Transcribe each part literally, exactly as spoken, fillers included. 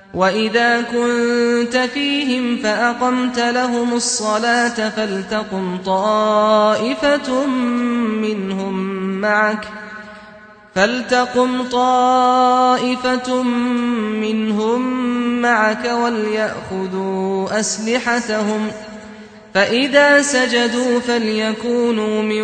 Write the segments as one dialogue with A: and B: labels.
A: وإذا كنت فيهم فأقمت لهم الصلاة فلتقم طائفة منهم معك فلتقم طائفة منهم معك وليأخذوا أسلحتهم فإذا سجدوا فليكونوا من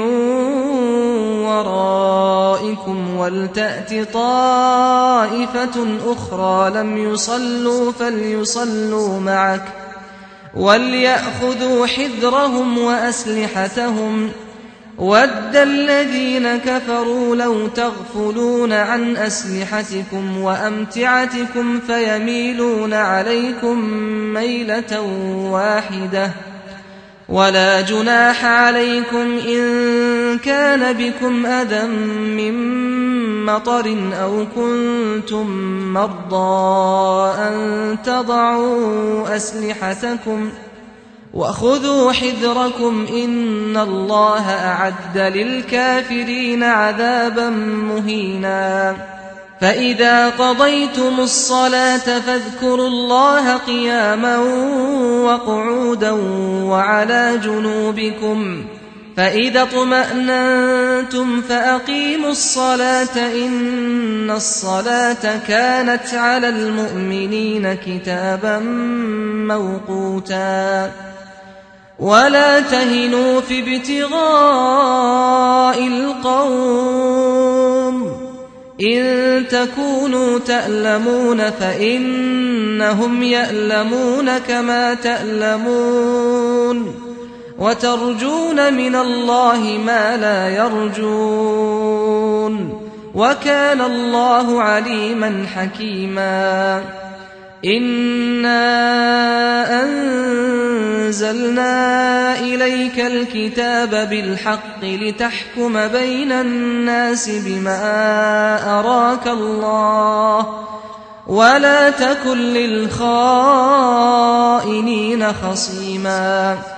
A: ورائكم ولتأت طائفة أخرى لم يصلوا فليصلوا معك وليأخذوا حذرهم وأسلحتهم وَدَّ الَّذِينَ كَفَرُوا لَوْ تَغْفُلُونَ عَنْ أَسْلِحَتِكُمْ وَأَمْتِعَتِكُمْ فَيَمِيلُونَ عَلَيْكُمْ مَيْلَةً وَاحِدَةً وَلَا جُنَاحَ عَلَيْكُمْ إِن كَانَ بِكُمْ أَذًى مِّن مَّطَرٍ أَوْ كُنتُم مَّرْضَىٰ أَن تَضَعُوا أَسْلِحَتَكُمْ وَخُذُوا حِذْرَكُمْ إِنَّ اللَّهَ أَعَدَّ لِلْكَافِرِينَ عَذَابًا مُّهِينًا فَإِذَا قَضَيْتُمُ الصَّلَاةَ فاذكروا اللَّهَ قِيَامًا وَقُعُودًا وَعَلَىٰ جُنُوبِكُمْ فَإِذَا اطْمَأْنَنتُمْ فَأَقِيمُوا الصَّلَاةَ إِنَّ الصَّلَاةَ كَانَتْ عَلَى الْمُؤْمِنِينَ كِتَابًا مَّوْقُوتًا وَلَا تَهِنُوا فِي ابْتِغَاءِ الْقَوْمِ إِن تَكُونُوا تَأْلَمُونَ فَإِنَّهُمْ يَأْلَمُونَ كَمَا تَأْلَمُونَ وَتَرْجُونَ مِنَ اللَّهِ مَا لَا يَرْجُونَ وَكَانَ اللَّهُ عَلِيمًا حَكِيمًا إِنَّا أَنزَلْنَا إِلَيْكَ الْكِتَابَ بِالْحَقِّ لِتَحْكُمَ بَيْنَ النَّاسِ بِمَا أَرَاكَ اللَّهُ وَلَا تَكُن لِّلْخَائِنِينَ خَصِيمًا